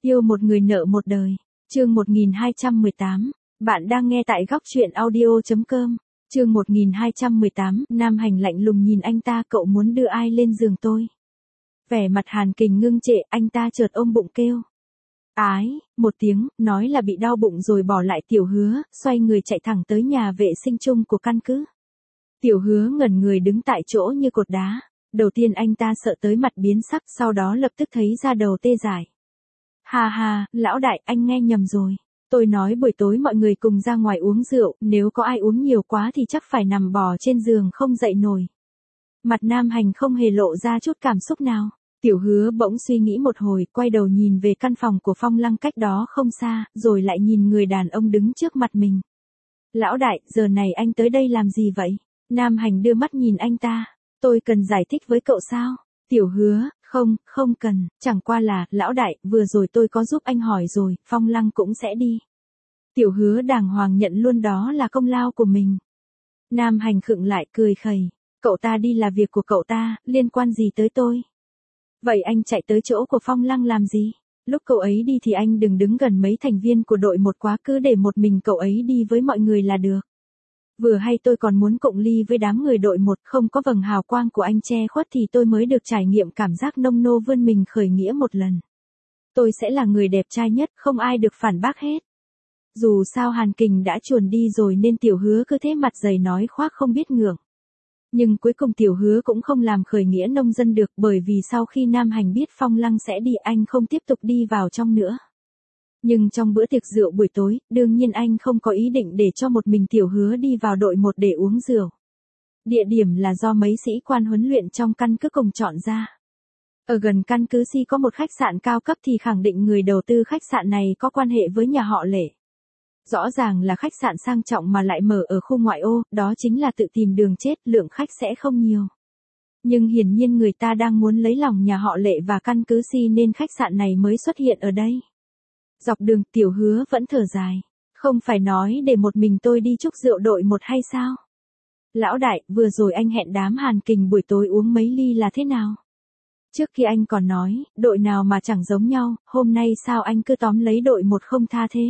Yêu một người nợ một đời. Chương 1218. Bạn đang nghe tại góc truyện audio.com. Chương 1218. Nam Hành lạnh lùng nhìn anh ta, cậu muốn đưa ai lên giường tôi? Vẻ mặt Hàn Kình ngưng trệ, anh ta chợt ôm bụng kêu. Ái, một tiếng, nói là bị đau bụng rồi bỏ lại Tiểu Hứa, xoay người chạy thẳng tới nhà vệ sinh chung của căn cứ. Tiểu Hứa ngẩn người đứng tại chỗ như cột đá. Đầu tiên anh ta sợ tới mặt biến sắc, sau đó lập tức thấy da đầu tê dại. Hà hà, lão đại, anh nghe nhầm rồi. Tôi nói buổi tối mọi người cùng ra ngoài uống rượu, nếu có ai uống nhiều quá thì chắc phải nằm bò trên giường không dậy nổi. Mặt Nam Hành không hề lộ ra chút cảm xúc nào. Tiểu Hứa bỗng suy nghĩ một hồi, quay đầu nhìn về căn phòng của Phong Lăng cách đó không xa, rồi lại nhìn người đàn ông đứng trước mặt mình. Lão đại, giờ này anh tới đây làm gì vậy? Nam Hành đưa mắt nhìn anh ta. Tôi cần giải thích với cậu sao? Tiểu Hứa, không cần, chẳng qua là, lão đại, vừa rồi tôi có giúp anh hỏi rồi, Phong Lăng cũng sẽ đi. Tiểu Hứa đàng hoàng nhận luôn đó là công lao của mình. Nam Hành khựng lại cười khẩy. Cậu ta đi là việc của cậu ta, liên quan gì tới tôi? Vậy anh chạy tới chỗ của Phong Lăng làm gì? Lúc cậu ấy đi thì anh đừng đứng gần mấy thành viên của đội một quá, cứ để một mình cậu ấy đi với mọi người là được. Vừa hay tôi còn muốn cụng ly với đám người đội một, không có vầng hào quang của anh che khuất thì tôi mới được trải nghiệm cảm giác nông nô vươn mình khởi nghĩa một lần. Tôi sẽ là người đẹp trai nhất, không ai được phản bác hết. Dù sao Hàn Kình đã chuồn đi rồi nên Tiểu Hứa cứ thế mặt dày nói khoác không biết ngượng. Nhưng cuối cùng Tiểu Hứa cũng không làm khởi nghĩa nông dân được, bởi vì sau khi Nam Hành biết Phong Lăng sẽ đi anh không tiếp tục đi vào trong nữa. Nhưng trong bữa tiệc rượu buổi tối, đương nhiên anh không có ý định để cho một mình Tiểu Hứa đi vào đội một để uống rượu. Địa điểm là do mấy sĩ quan huấn luyện trong căn cứ cùng chọn ra. Ở gần căn cứ Si có một khách sạn cao cấp thì khẳng định người đầu tư khách sạn này có quan hệ với nhà họ Lệ. Rõ ràng là khách sạn sang trọng mà lại mở ở khu ngoại ô, đó chính là tự tìm đường chết, lượng khách sẽ không nhiều. Nhưng hiển nhiên người ta đang muốn lấy lòng nhà họ Lệ và căn cứ Si nên khách sạn này mới xuất hiện ở đây. Dọc đường Tiểu Hứa vẫn thở dài. Không phải nói để một mình tôi đi chúc rượu đội một hay sao? Lão đại, vừa rồi anh hẹn đám Hàn Kình buổi tối uống mấy ly là thế nào? Trước khi anh còn nói, đội nào mà chẳng giống nhau, hôm nay sao anh cứ tóm lấy đội một không tha thế?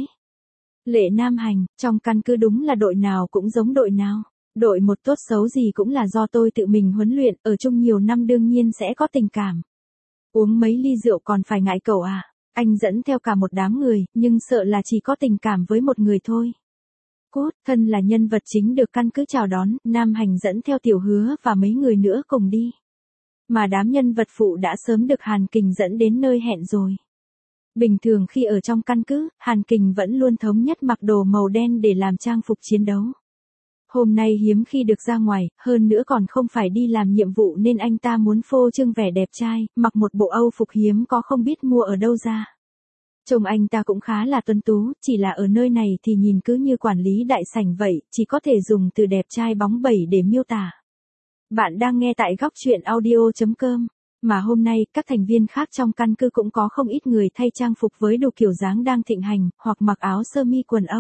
Lệ Nam Hành, trong căn cứ đúng là đội nào cũng giống đội nào. Đội một tốt xấu gì cũng là do tôi tự mình huấn luyện, ở chung nhiều năm đương nhiên sẽ có tình cảm. Uống mấy ly rượu còn phải ngại cậu à? Anh dẫn theo cả một đám người, nhưng sợ là chỉ có tình cảm với một người thôi. Cốt, thân là nhân vật chính được căn cứ chào đón, Nam Hành dẫn theo Tiểu Hứa và mấy người nữa cùng đi. Mà đám nhân vật phụ đã sớm được Hàn Kình dẫn đến nơi hẹn rồi. Bình thường khi ở trong căn cứ, Hàn Kình vẫn luôn thống nhất mặc đồ màu đen để làm trang phục chiến đấu. Hôm nay hiếm khi được ra ngoài, hơn nữa còn không phải đi làm nhiệm vụ nên anh ta muốn phô trương vẻ đẹp trai, mặc một bộ Âu phục hiếm có không biết mua ở đâu ra. Trông anh ta cũng khá là tuấn tú, chỉ là ở nơi này thì nhìn cứ như quản lý đại sảnh vậy, chỉ có thể dùng từ đẹp trai bóng bẩy để miêu tả. Bạn đang nghe tại góc truyện audio.com. Mà hôm nay, các thành viên khác trong căn cứ cũng có không ít người thay trang phục với đủ kiểu dáng đang thịnh hành, hoặc mặc áo sơ mi quần Âu.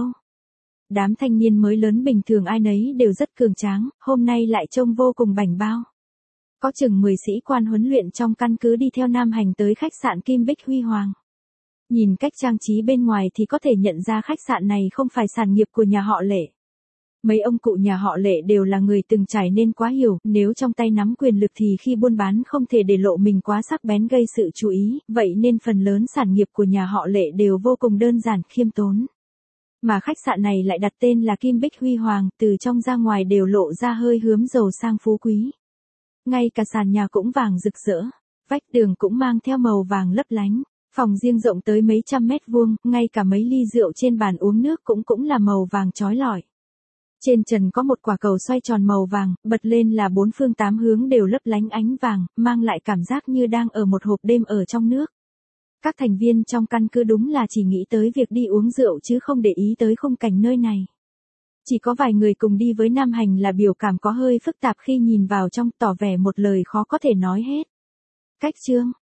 Đám thanh niên mới lớn bình thường ai nấy đều rất cường tráng, hôm nay lại trông vô cùng bảnh bao. Có chừng 10 sĩ quan huấn luyện trong căn cứ đi theo Nam Hành tới khách sạn Kim Bích Huy Hoàng. Nhìn cách trang trí bên ngoài thì có thể nhận ra khách sạn này không phải sản nghiệp của nhà họ Lệ. Mấy ông cụ nhà họ Lệ đều là người từng trải nên quá hiểu, nếu trong tay nắm quyền lực thì khi buôn bán không thể để lộ mình quá sắc bén gây sự chú ý, vậy nên phần lớn sản nghiệp của nhà họ Lệ đều vô cùng đơn giản, khiêm tốn. Mà khách sạn này lại đặt tên là Kim Bích Huy Hoàng, từ trong ra ngoài đều lộ ra hơi hướng giàu sang phú quý. Ngay cả sàn nhà cũng vàng rực rỡ, vách tường cũng mang theo màu vàng lấp lánh, phòng riêng rộng tới mấy trăm mét vuông, ngay cả mấy ly rượu trên bàn uống nước cũng là màu vàng chói lọi. Trên trần có một quả cầu xoay tròn màu vàng, bật lên là bốn phương tám hướng đều lấp lánh ánh vàng, mang lại cảm giác như đang ở một hộp đêm ở trong nước. Các thành viên trong căn cứ đúng là chỉ nghĩ tới việc đi uống rượu chứ không để ý tới khung cảnh nơi này. Chỉ có vài người cùng đi với Nam Hành là biểu cảm có hơi phức tạp khi nhìn vào trong, tỏ vẻ một lời khó có thể nói hết. Cách chương,